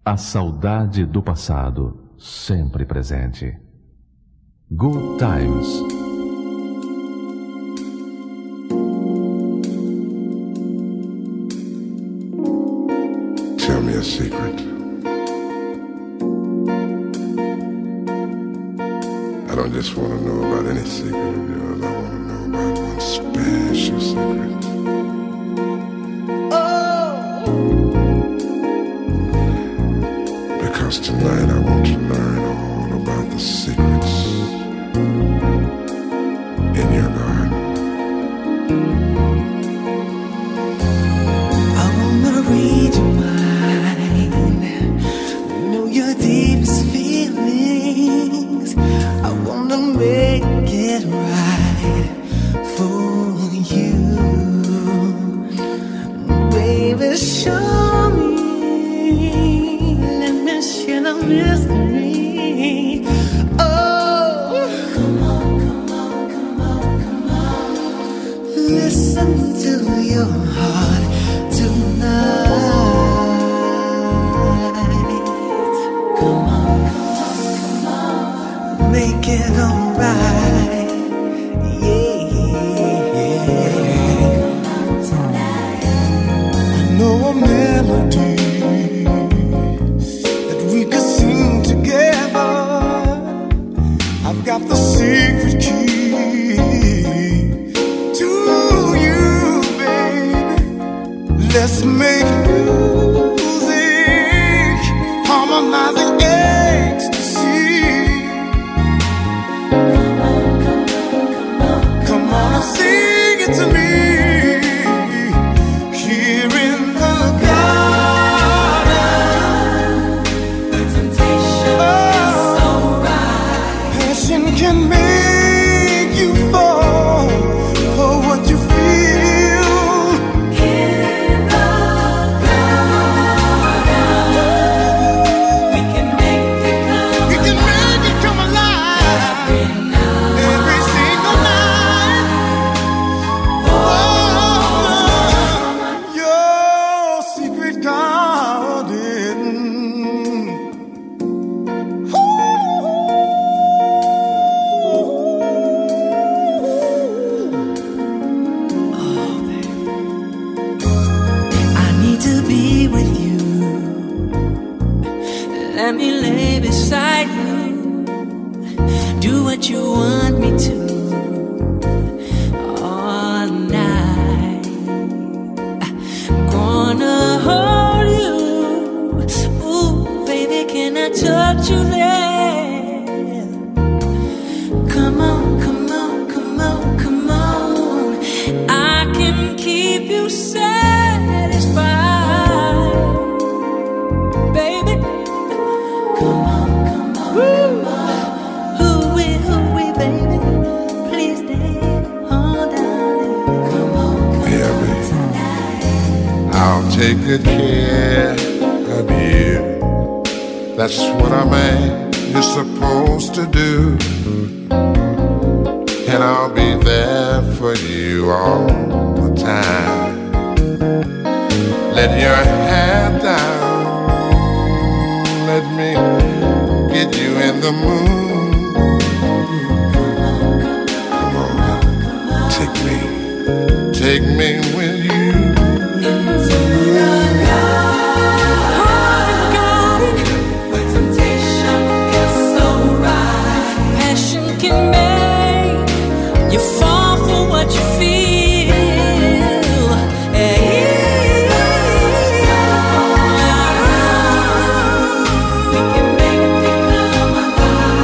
A saudade do passado, sempre presente. Good Times. Tell me a secret. I don't just want to know about any secret of yours. I want to know about one special secret. Because tonight I want to learn all about the secrets in your garden. I wanna read your mind, know your deepest feelings. I wanna make it right for you, baby. Show me, let me share the mystery. Oh, come on, come on, come on, come on. Listen to your heart tonight. Come on, come on, make it alright. Yeah, I know a melody that we could sing together. I've got the secret key to you, baby. Let's make music, harmonizing ecstasy. Come on and sing it to me. Here in the garden, the temptation is so right. Passion can make you fall for what you feel. In the garden, we can make it come alive. Every single night. Oh, your secret garden. I need to be with you. Let me lay beside you. Do what you want me to all night. Gonna hold you. Ooh, baby, can I touch you there? Come on, come on, come on, come on. I can keep you satisfied, baby. Come on, come on, come on. Hooey, baby. Please stay on down. Come on, come Yeah, on baby. tonight. I'll take good care of you. That's what a man is supposed to do. And I'll be there for you all the time. Let your hair down. Let me get you in the mood. Come on, take me with you. You fall for what you feel. We can make it come alive.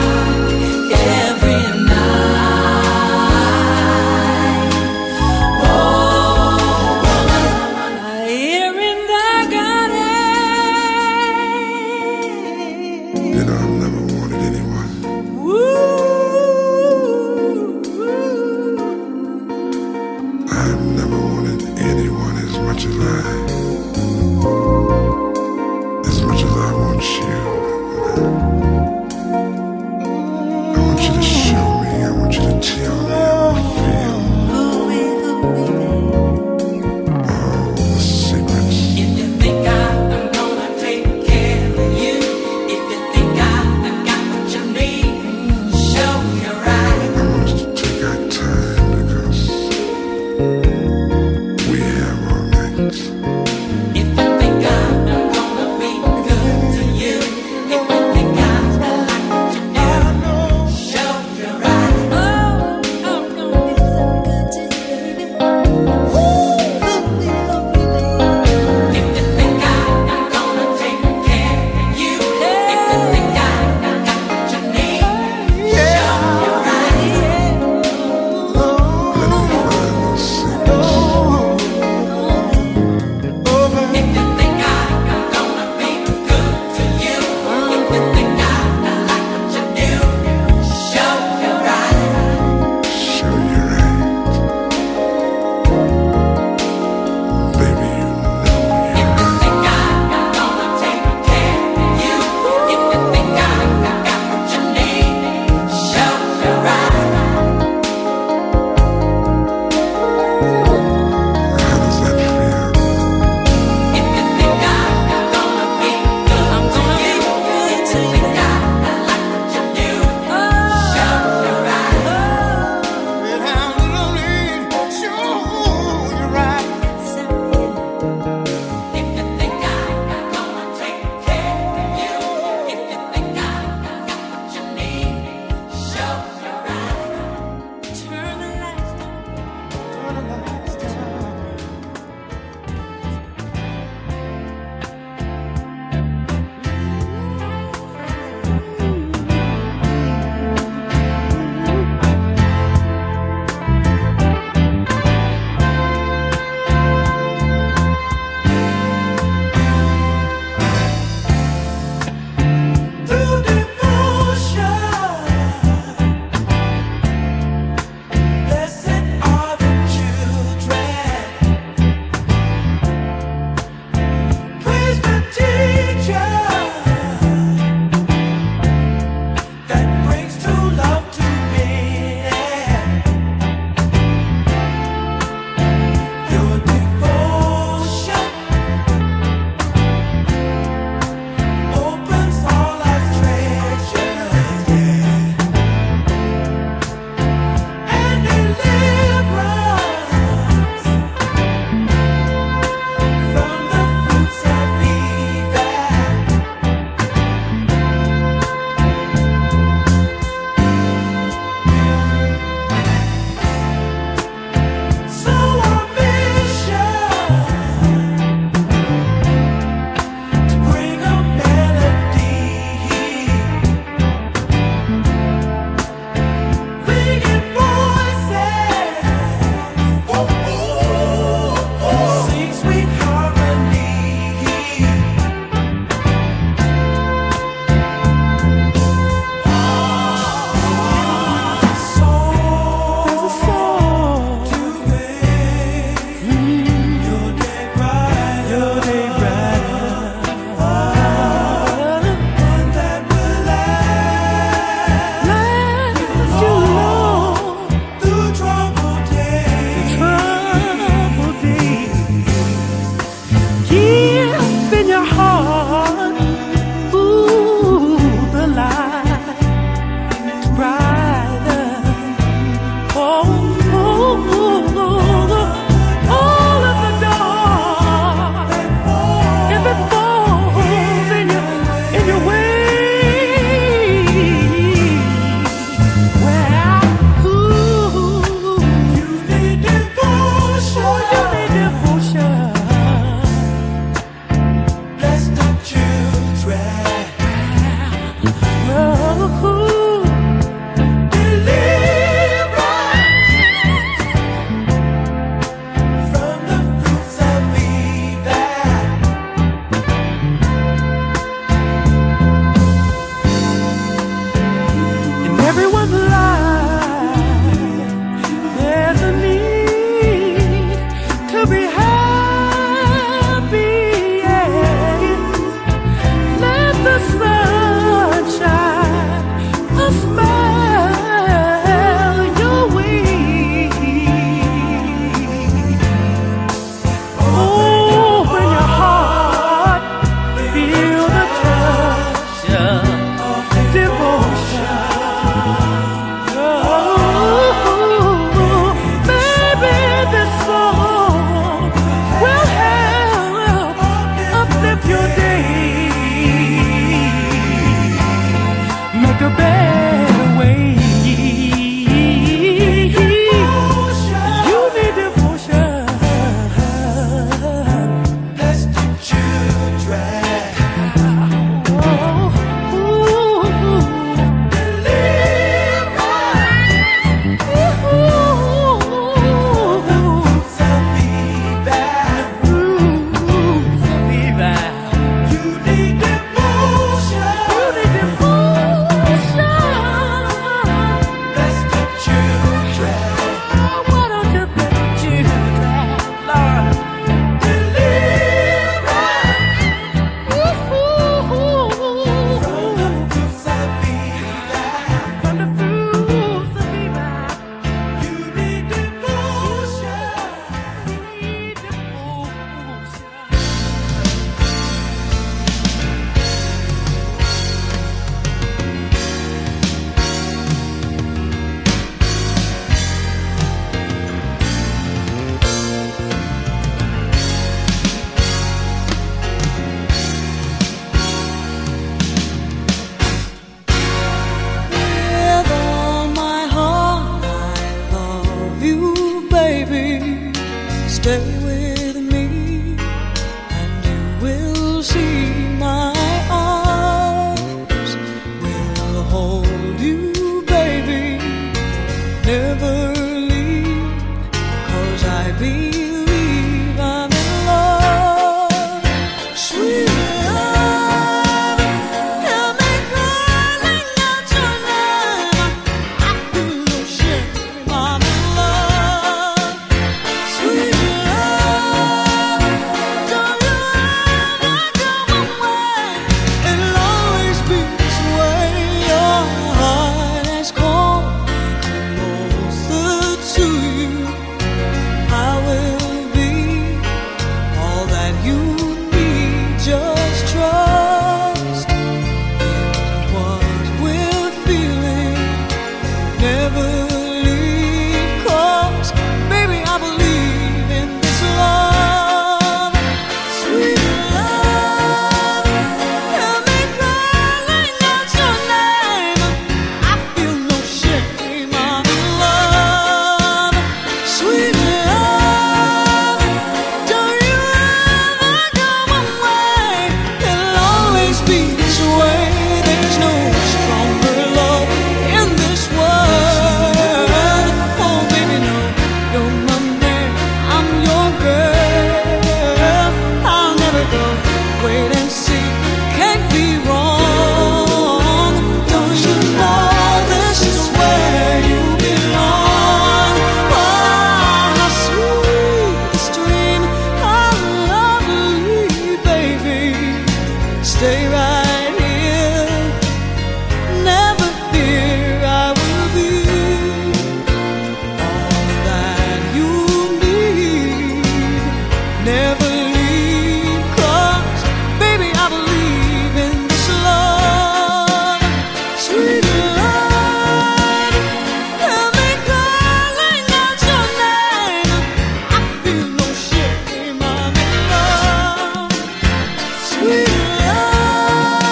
Sweet love.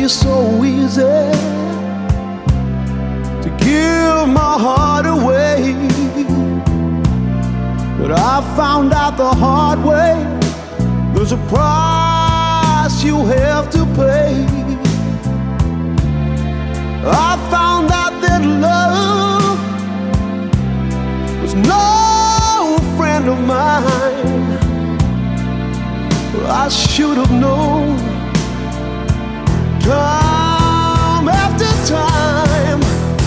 be so easy to give my heart away, but I found out the hard way, there's a price you have to pay. I found out that love was no friend of mine. I should have known time after time.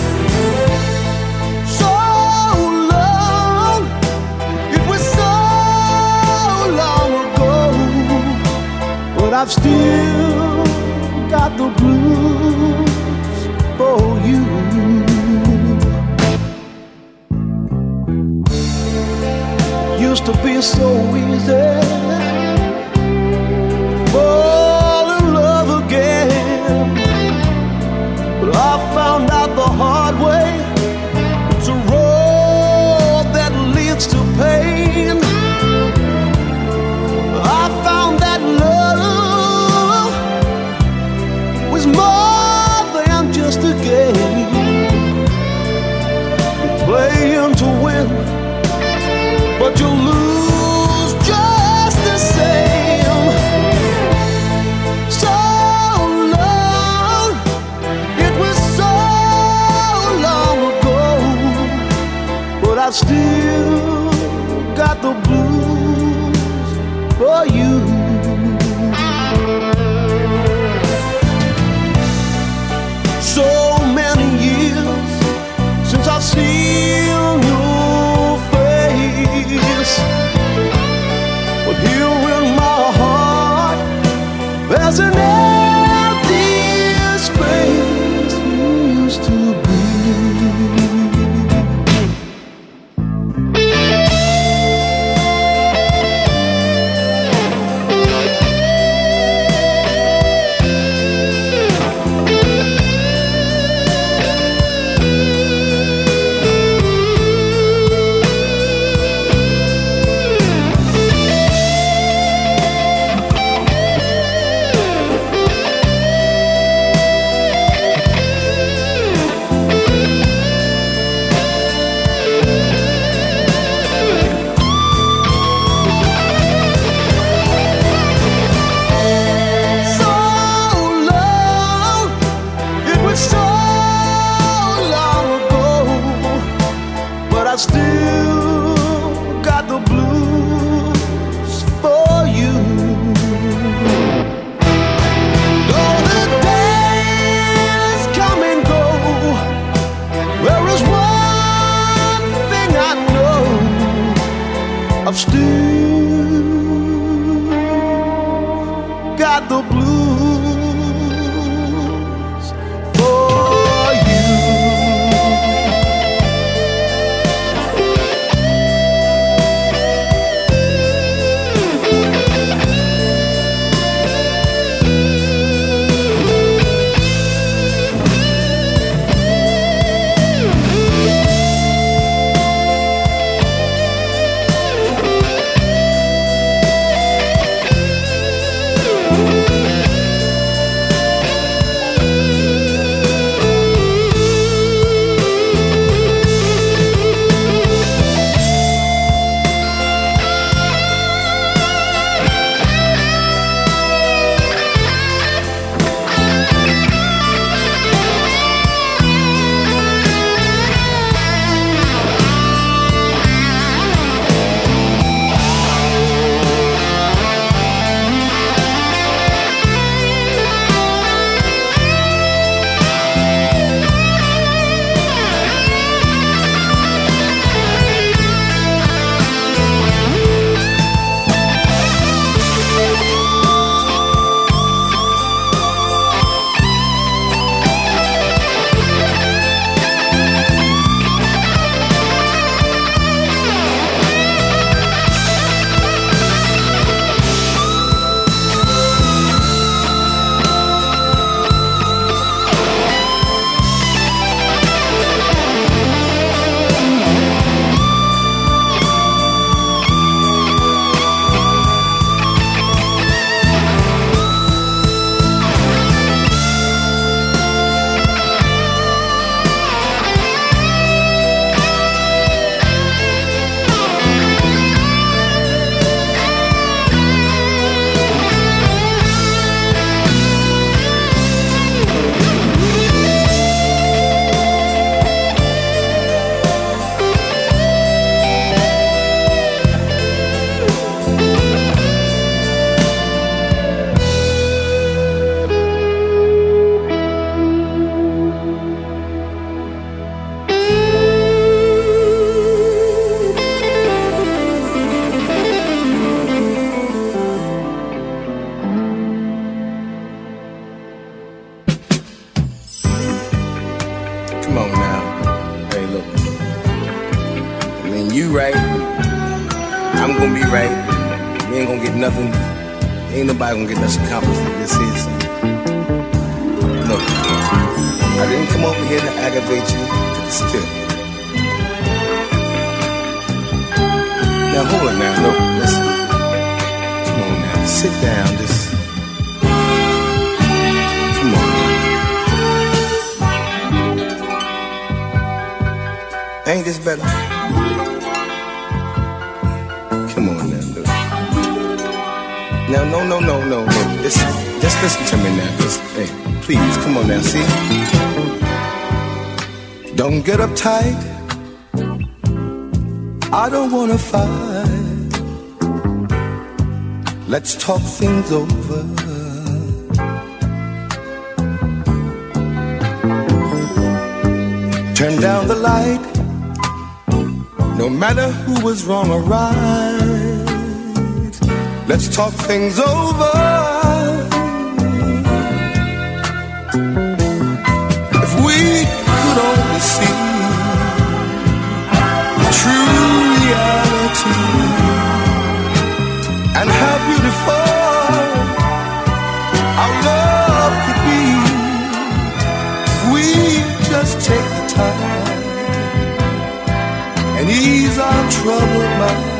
So long, it was so long ago, but I've still got the blues for you. Used to be so easy fall in love again, but I found out the hard way, it's a road that leads to pain. I found that love was more than just a game, playing to win, but you lose just the same. So long, it was so long ago, but I've still got the blues for you. So many years since I've seen your face, but here in my heart there's an empty space you used to be. I still got the blues for you. Though the days come and go, there is one thing I know, I've still got the blues for you. and you right, I'm gonna be right. We ain't gonna get nothing. Ain't nobody gonna get nothing accomplished like this is. Look, I didn't come over here to aggravate you, to disturb you. Now hold it now, look, listen. Come on now, sit down, just come on now. Ain't this better? Come on now, look. Now, no. Just listen to me now. Just, hey, please, come on now, see? Don't get uptight. I don't wanna fight. Let's talk things over. Turn down the light. No matter who was wrong or right, let's talk things over. If we could only see the true reality and how beautiful our love could be, if we just take the time and ease our troubled minds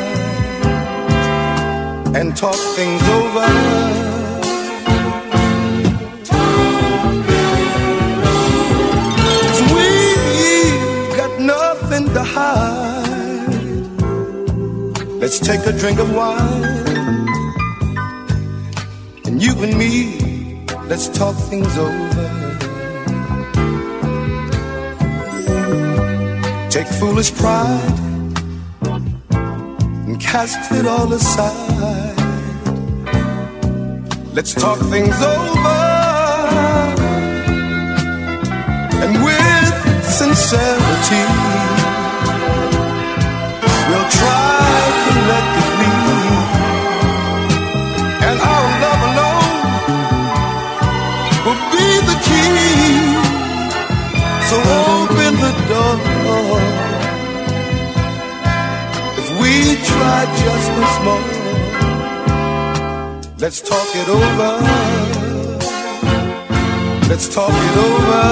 and talk things over. If we've got nothing to hide, let's take a drink of wine, and you and me, let's talk things over. Take foolish pride and cast it all aside. Let's talk things over, and with sincerity we'll try collectively, and our love alone will be the key. So open the door. If we try just once more, let's talk it over. Let's talk it over.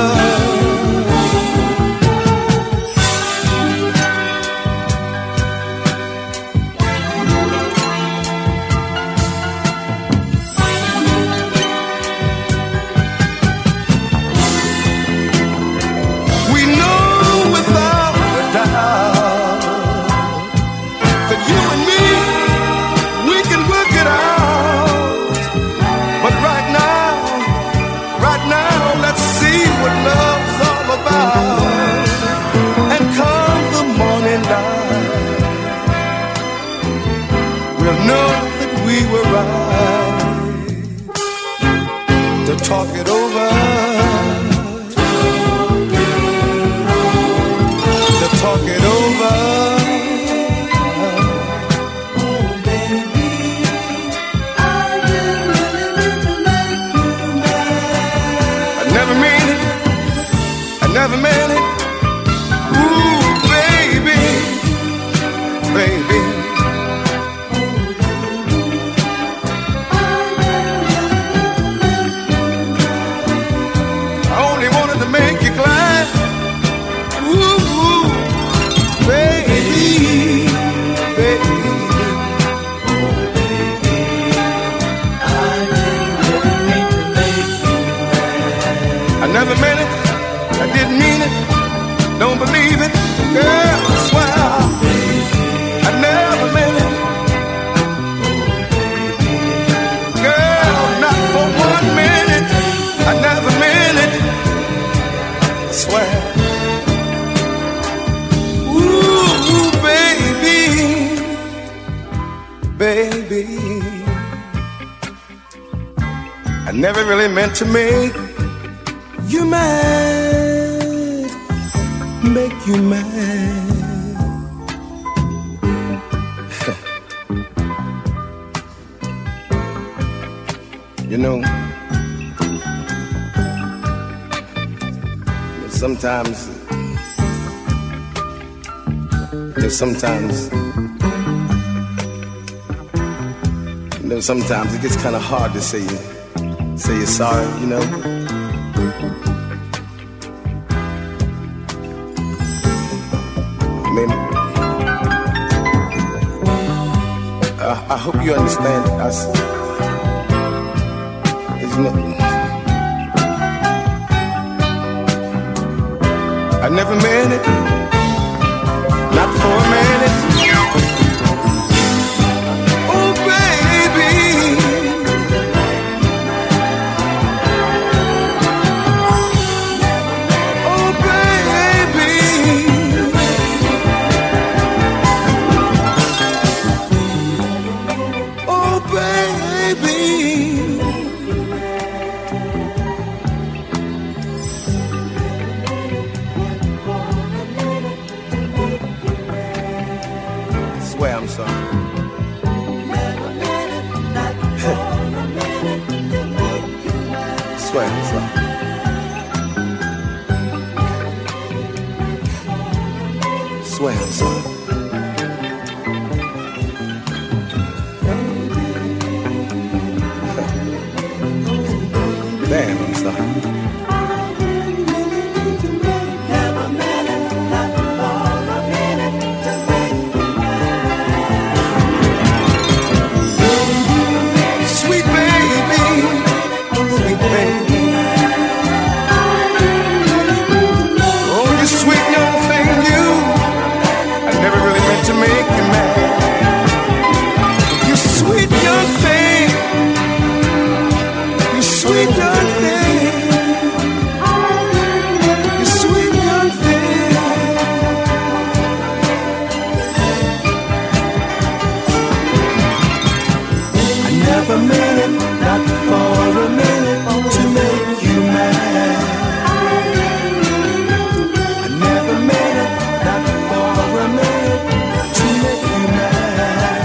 Talk it over. To talk it over. Oh, baby, I didn't really mean to make you mad. I never meant it. I never meant it. Ooh, baby, baby. Never meant it, I didn't mean it, don't believe it, girl, I swear, I never meant it, girl, not for 1 minute, I never meant it, I swear, ooh, baby, I never really meant to make you mad, make you mad. You know, sometimes Sometimes it gets kind of hard to say you're sorry, you know. I hope you understand us. I never meant it, not for a minute. Oh, baby, oh, baby, oh, baby. Swear I'm sorry. Swear I'm sorry. Swear I'm sorry. Damn, I'm sorry. Sweet baby, sweet baby. Oh, you sweet young thing, you. I never really meant to make you mad. You sweet young thing. You sweet young thing. You sweet young thing. I never meant it, not for a minute, to make you mad. I never meant it, not for a minute, to make you mad.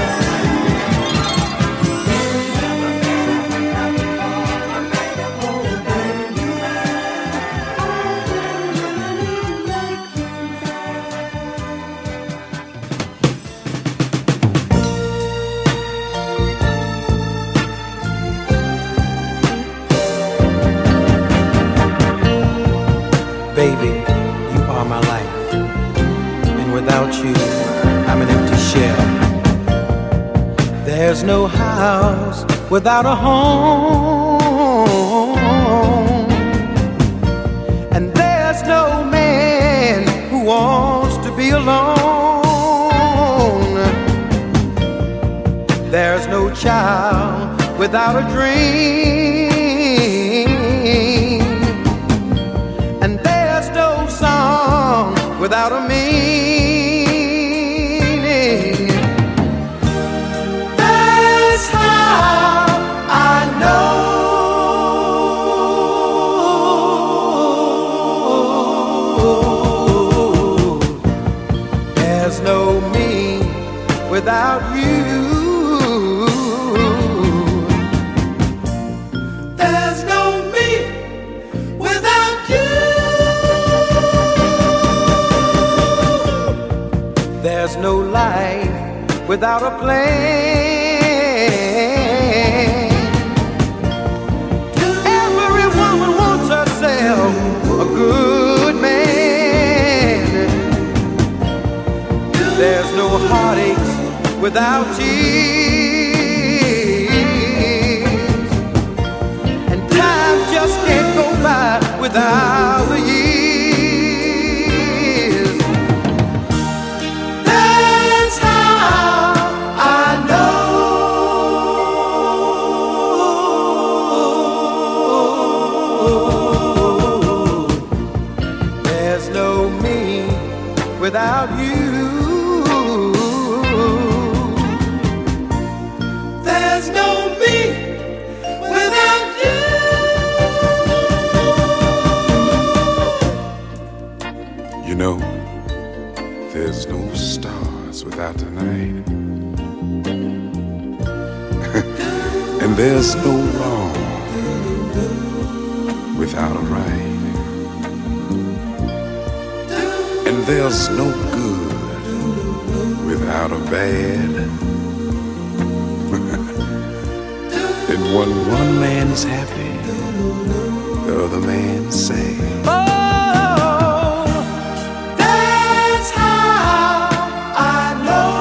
Baby, you are my life, and without you, I'm an empty shell. There's no house without a home, and there's no man who wants to be alone. There's no child without a dream, and there's no song without a meaning. That's how I know there's no me without you. There's no me without you. There's no life without a plan. Every woman wants herself a good man. There's no heartaches without tears, and time just can't go by without the years. That's how I know there's no me without you. There's no me without you. You know, there's no stars without the night. And there's no wrong without a right. And there's no good without a bed. And when one man is happy, the other man's sad. Oh, that's how I know.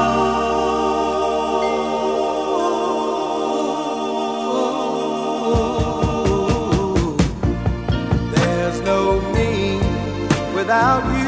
There's no me without you.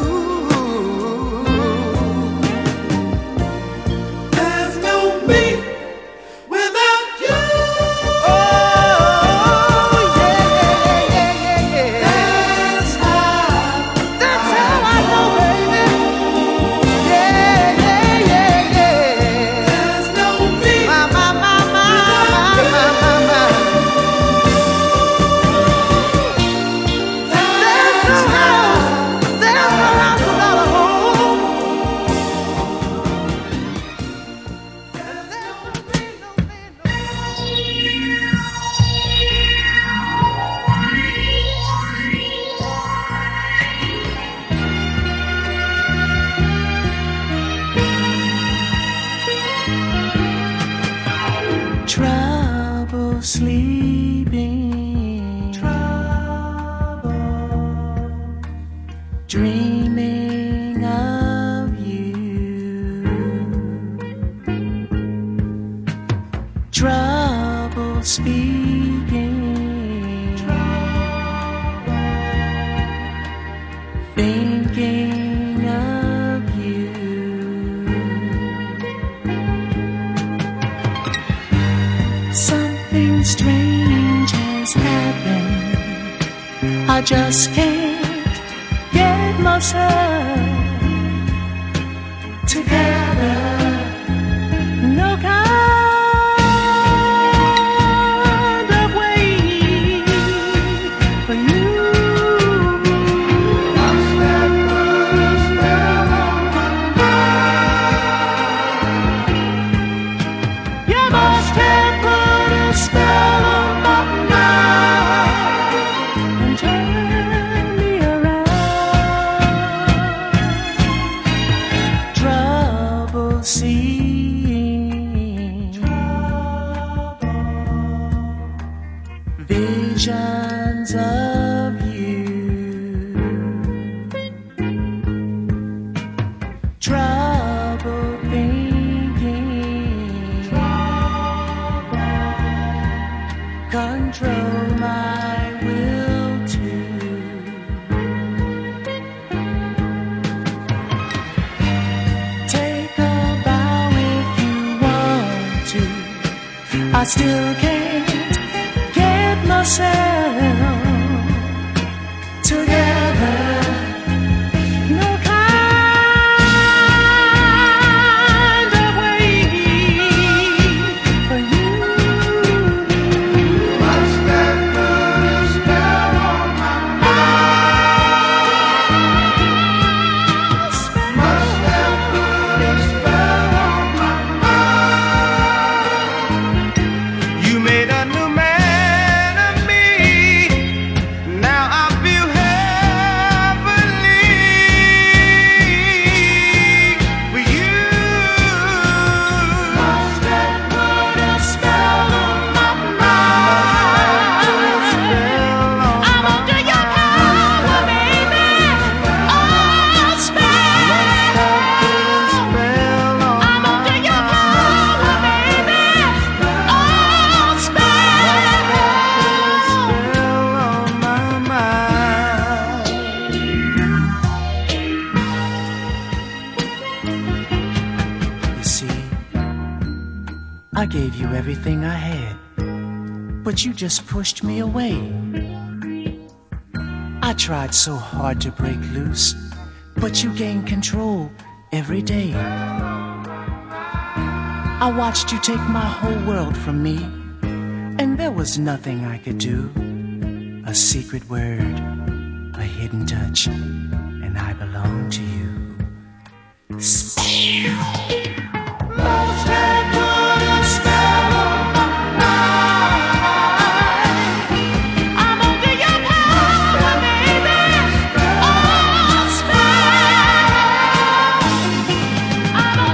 Trouble sleeping, trouble dreaming of you, trouble speaking, trouble thinking of you. Something strange has happened. I just can't get myself together. No kind of way for you. What's that put a spell on my mind? You must have put a spell on my mind and turn me around. Trouble seeing, visions of you, trouble thinking, control my will to take a bow if you want to. I still can't get myself together. No kind of way for you. What's that put a spell on my mind? Must that put a spell on my mind? You made a new man of me. Now I feel heavenly for you. Must that put a spell on my mind? I'm under your power, baby. Oh, spell. I'm under your power, baby. Oh, You see, I gave you everything I had, but you just pushed me away. I tried so hard to break loose, but you gained control every day. I watched you take my whole world from me, and there was nothing I could do. A secret word, a hidden touch, and I belong to you. Spell. Must have put a spell on my mind. I'm under your power, baby. Oh, spell. I'm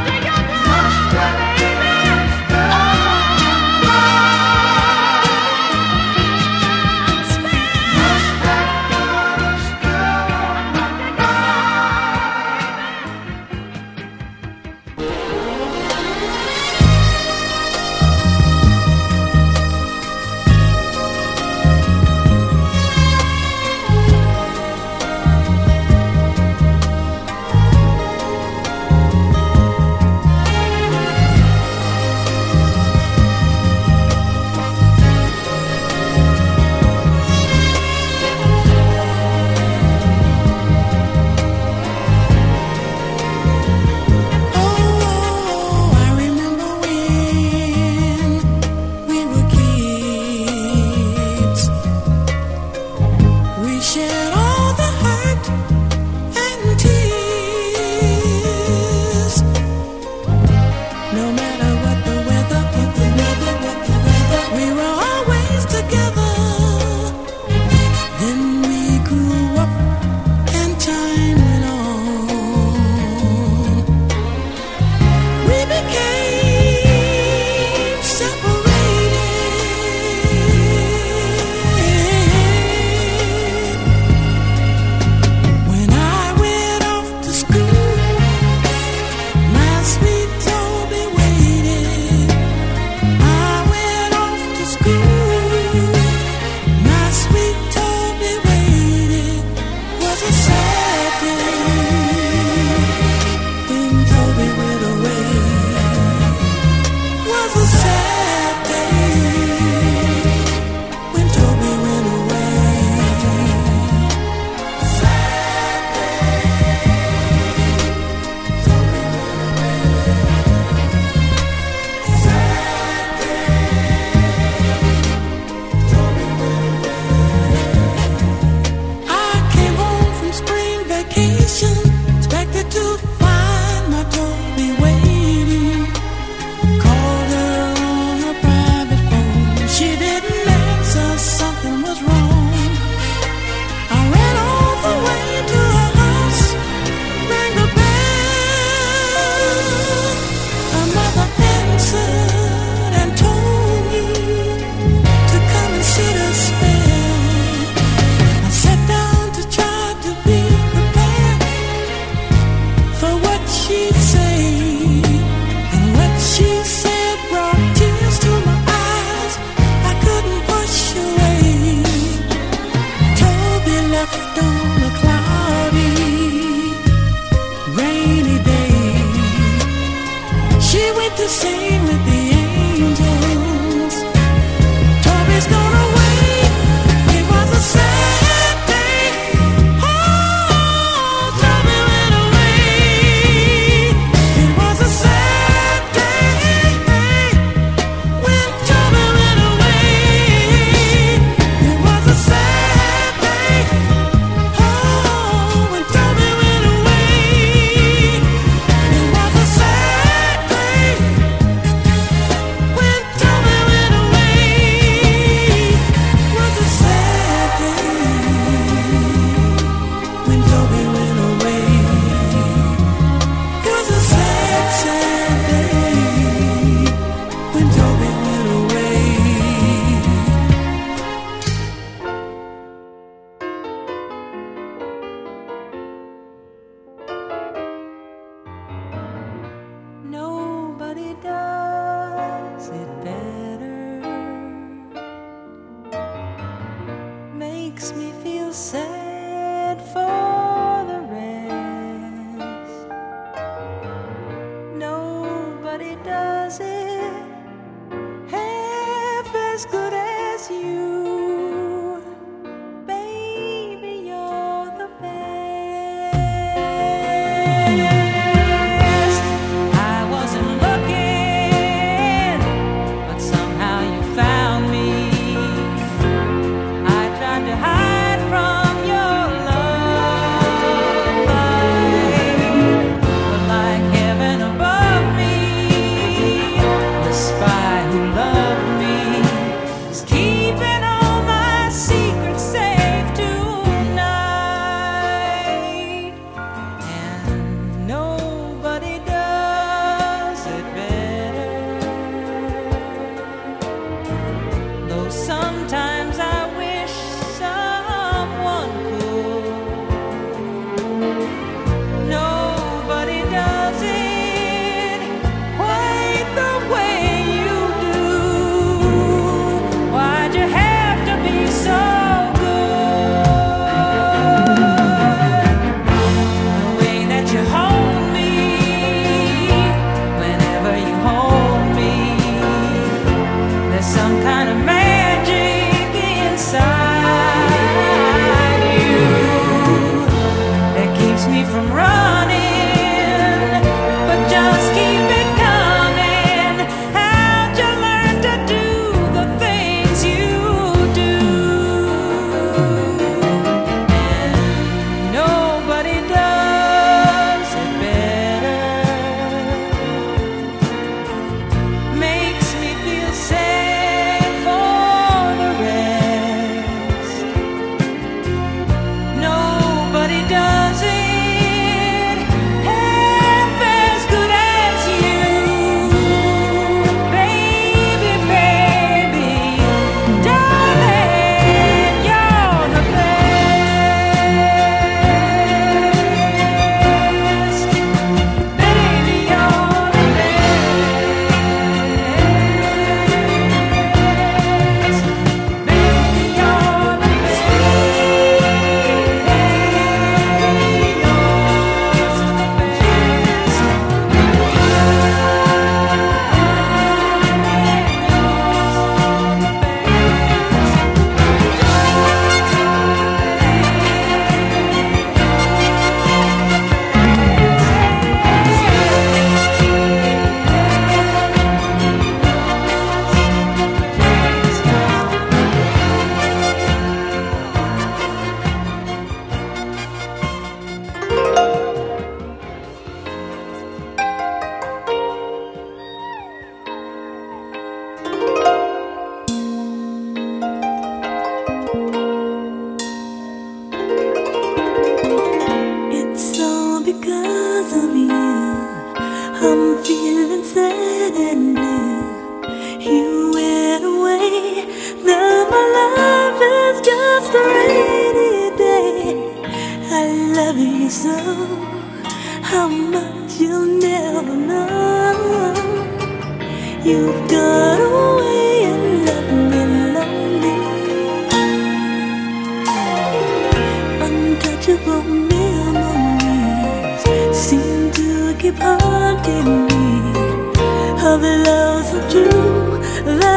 of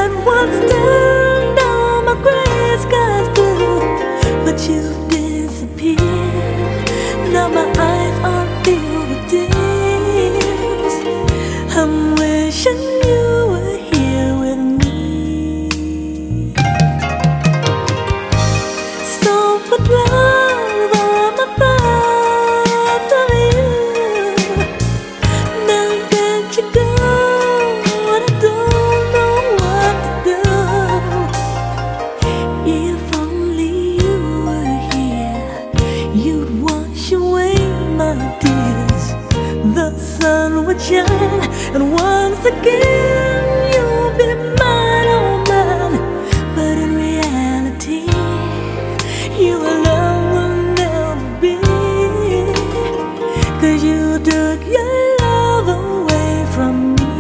And once turned all my gray skies blue, but you've disappeared. Now my eyes are filled with tears. I'm wishing you were here with me. So put love on my thoughts of you. Now that you're gone, I don't know what to do. If only you were here, you'd wash away my tears. The sun would shine, and once again you'll be mine, oh mine. But in reality, you alone will never be. 'Cause you took your love away from me.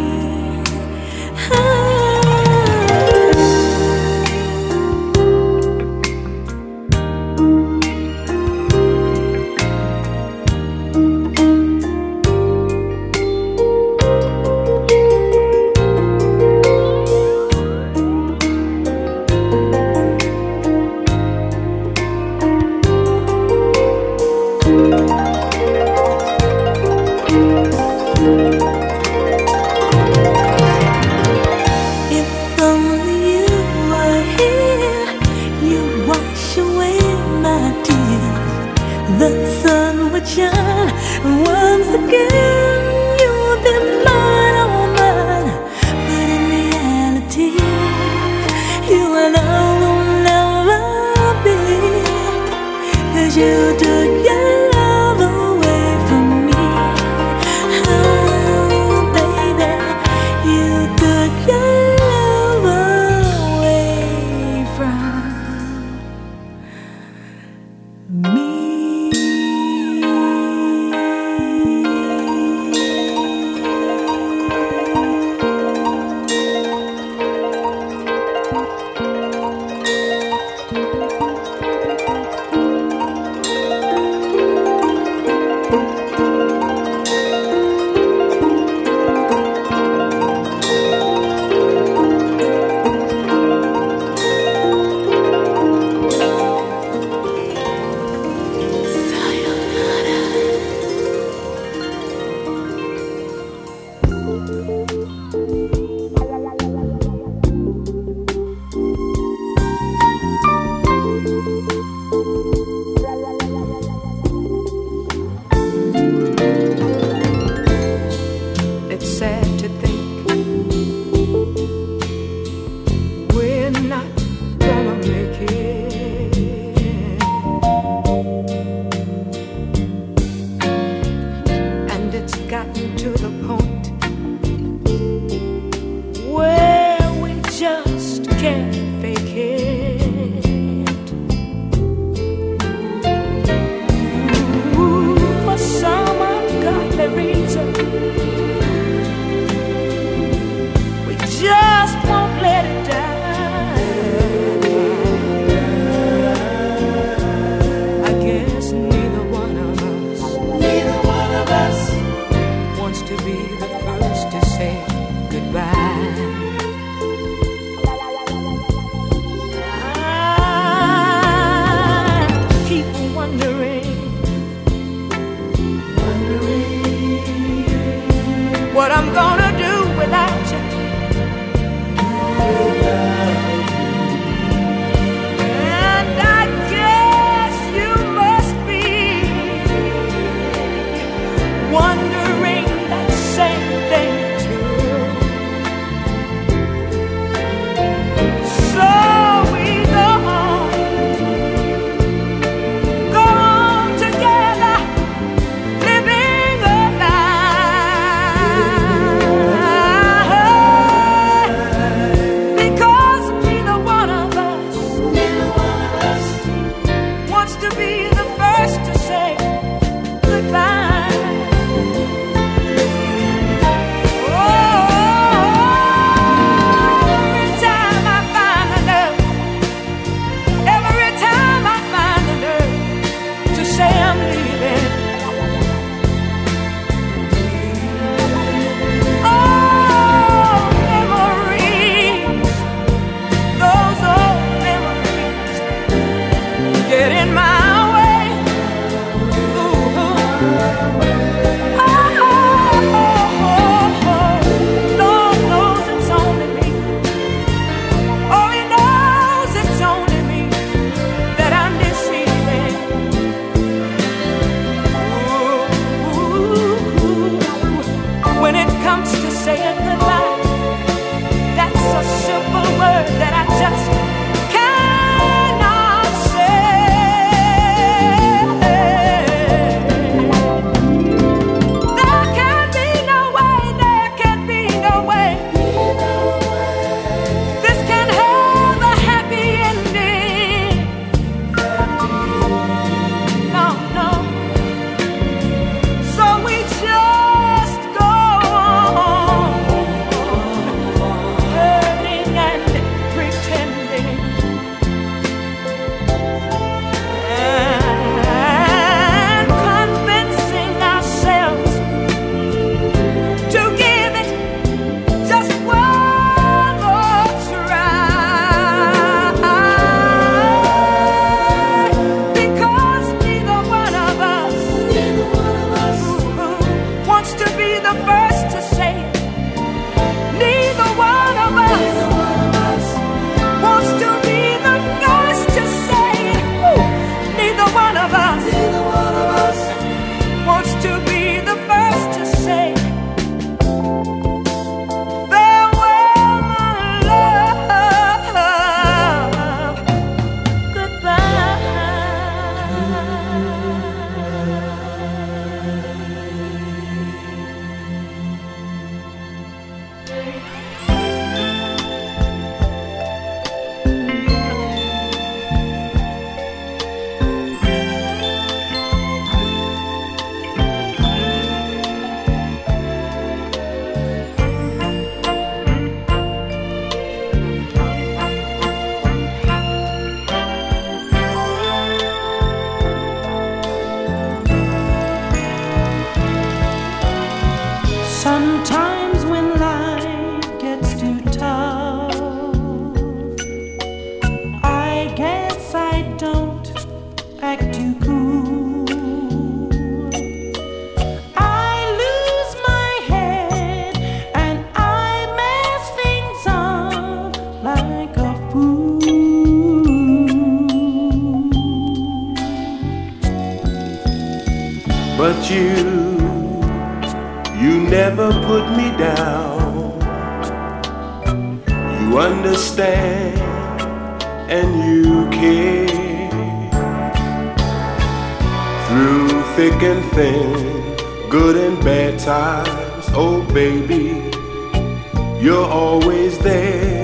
If only you were here, you'd wash away my tears. The sun would shine, and once again you would be mine, oh mine. But in reality, you alone will never be. 'Cause you took your love away from me. Oh, baby, you took your love away from me. It's sad to think we're not gonna make it, and it's gotten to the point where we just can't fake it. Ooh, for some ungodly reason, we just won't let it die. I guess neither one of us wants to be the first to say goodbye. I keep wondering what I'm gonna do without you. And I guess you must be wondering that same thing too. So we go on together, living a life. Sometimes when life gets too tough, I guess I don't act too cool. I lose my head and I mess things up like a fool. But you never put me down. You understand and you care. Through thick and thin, good and bad times, oh baby, you're always there.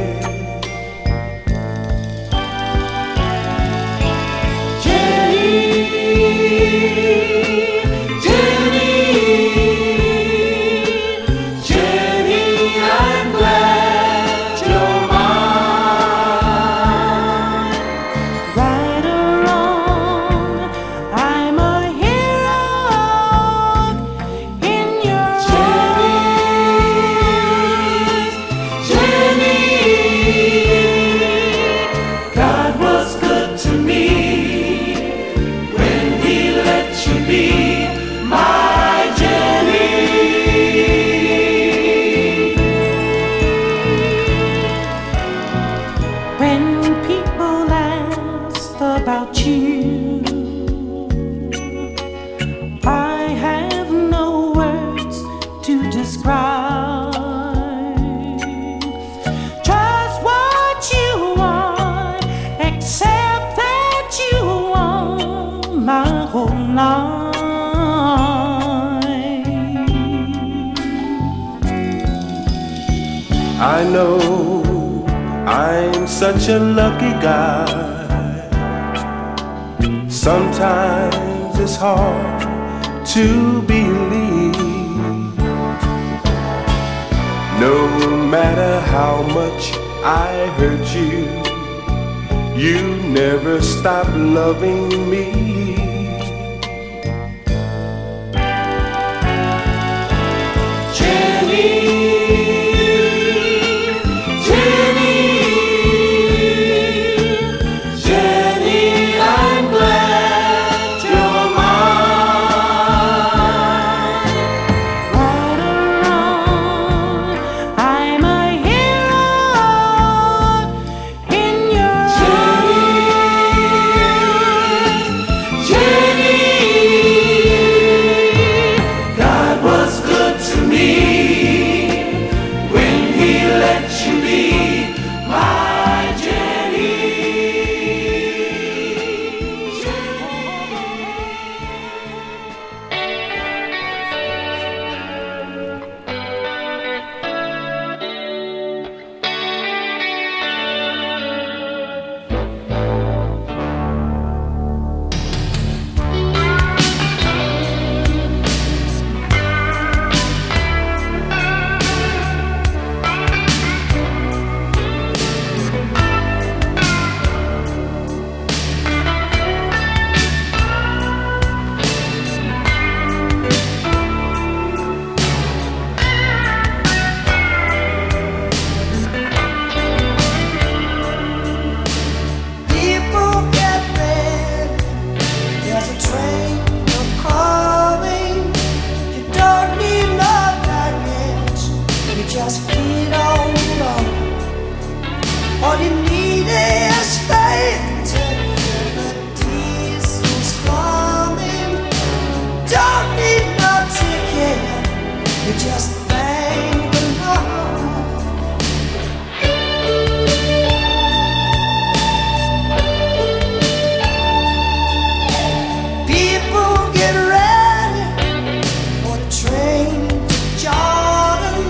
I know I'm such a lucky guy. Sometimes it's hard to believe. No matter how much I hurt you, you never stop loving me.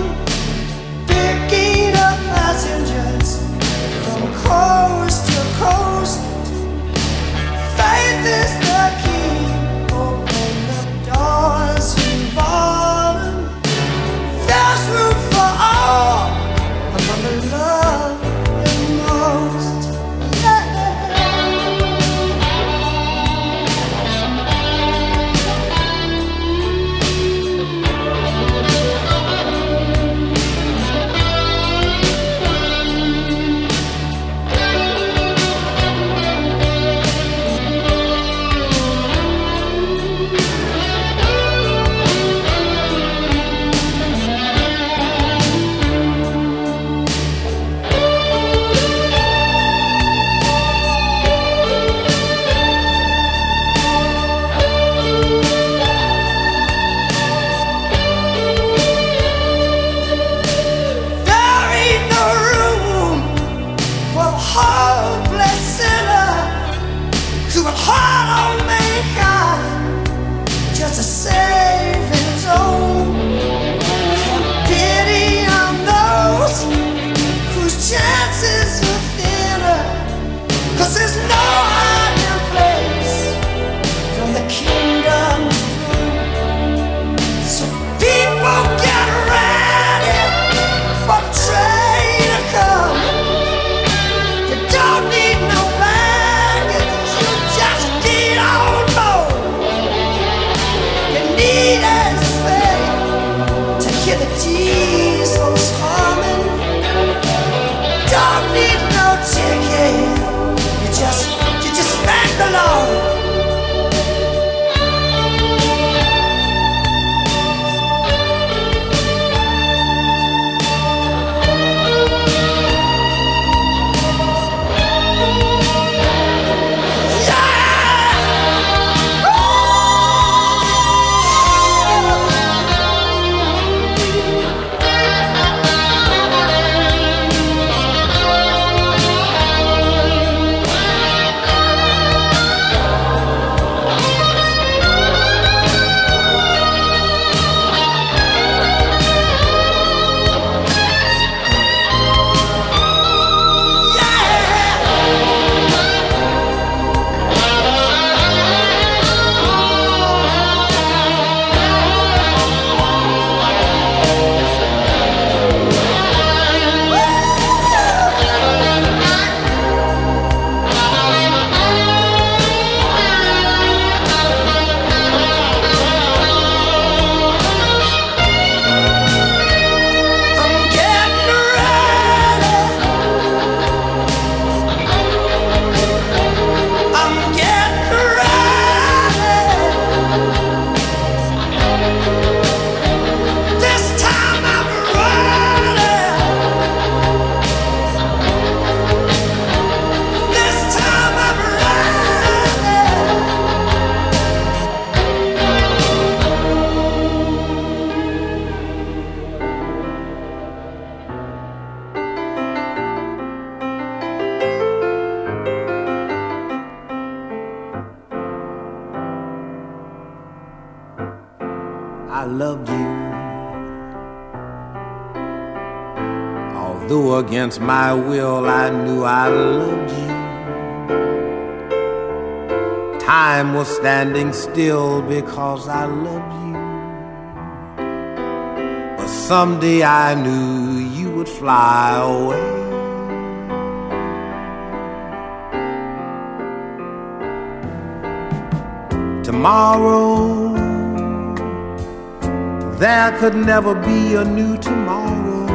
Coast to coast. loved you. Although against my will I knew I loved you. Time was standing still because I loved you. But someday I knew you would fly away. Tomorrow, there could never be a new tomorrow,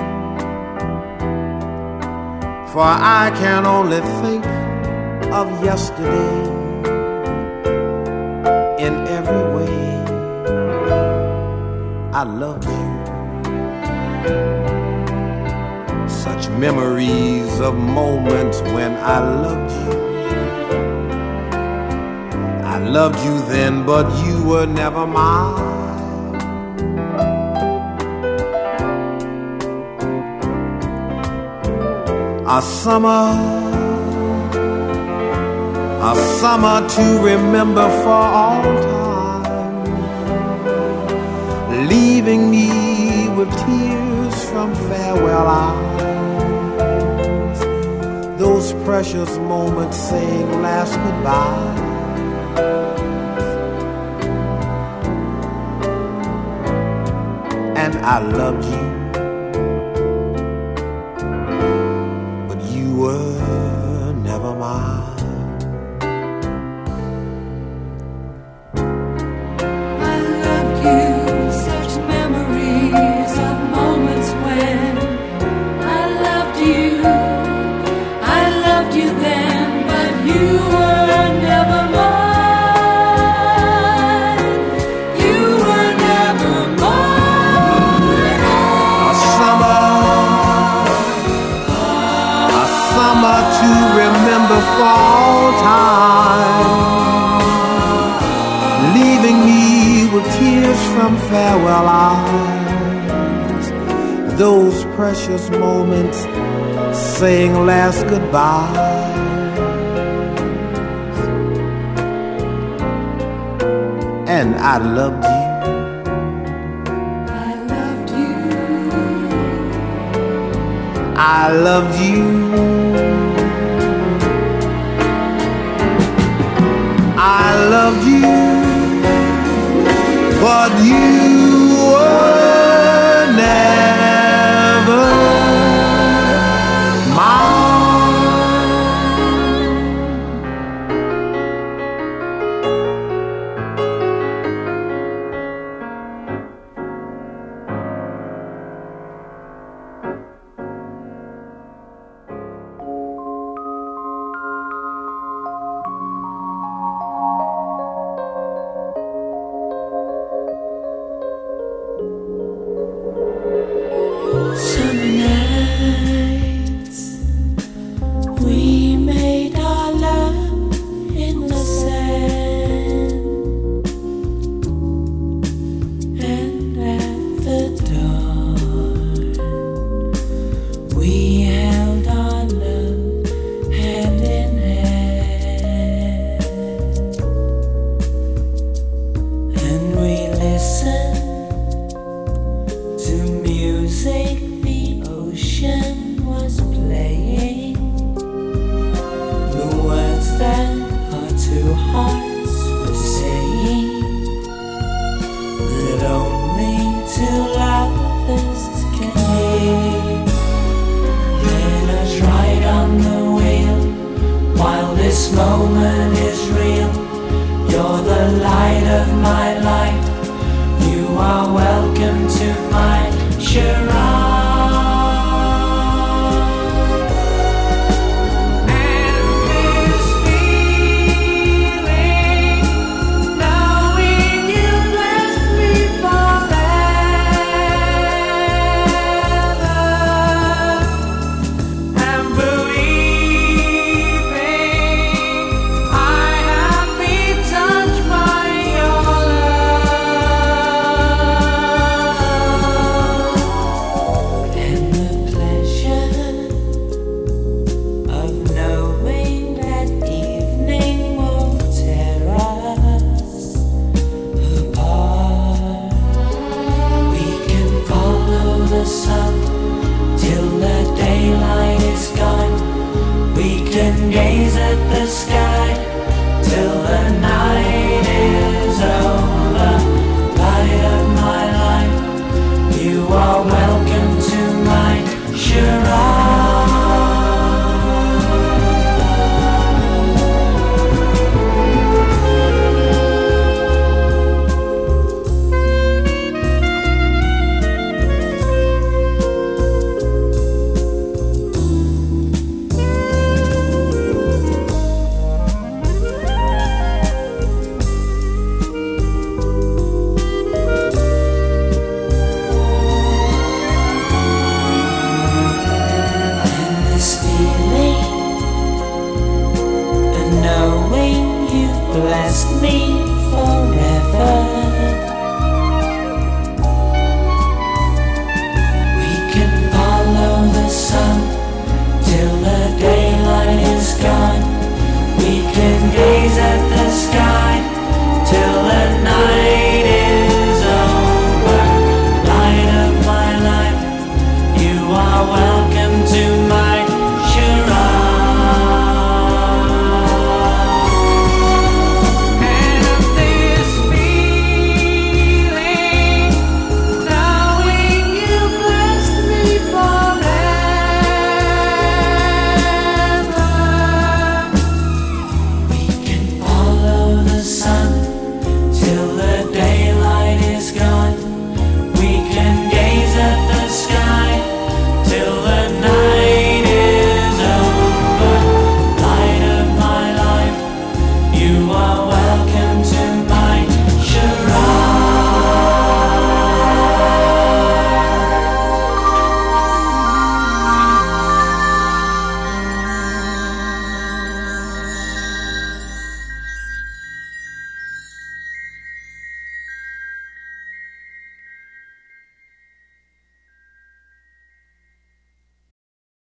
for I can only think of yesterday in every way. I loved you. Such memories of moments when I loved you. I loved you then, but you were never mine. A summer to remember for all time, leaving me with tears from farewell eyes. Those precious moments saying last goodbye. And I loved you, but you were never mine. I loved you, such memories of moments when I loved you then, but you were never mine. To remember for all time, leaving me with tears from farewell eyes. Those precious moments saying last goodbye. And I loved you. I loved you. I loved you, but you were never the sun till the daylight is gone. We can gaze at the sky